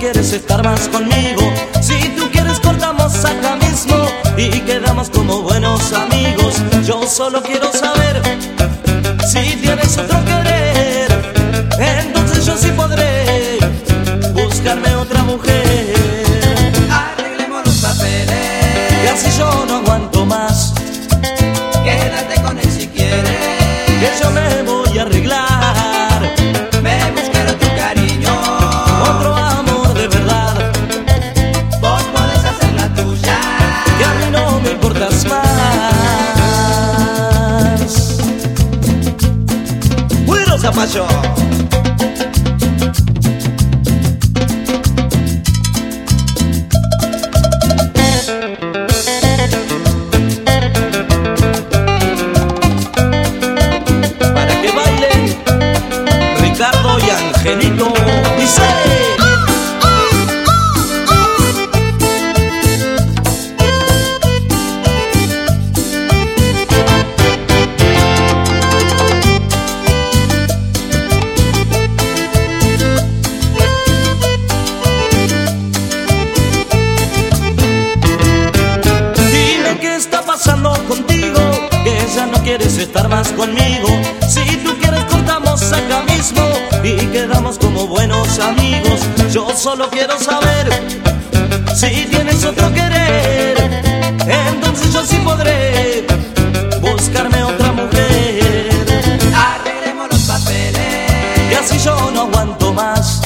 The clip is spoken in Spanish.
quieres estar más conmigo. Si tú quieres cortamos acá mismo y quedamos como buenos amigos. Yo solo quiero saber si tienes otro querer, entonces yo sí podré buscarme otra mujer. Arreglemos los papeles, Y así yo no aguanto más, quédate con él si quieres, que yo me voy a arreglar. me buscaré tu cariño, Otro amor de verdad, vos podés hacer la tuya. que a mí no me importas más. ¡Bueno, Zapallo! Para que bailen Ricardo y Angelito. Dice: dime qué está pasando contigo, que ya no quieres estar más conmigo. Si tú quieres cortamos acá mismo y quedamos como buenos amigos. Yo solo quiero saber si tienes otro querer, entonces yo sí podré buscarme otra mujer. Arreglemos los papeles, Y así yo no aguanto más,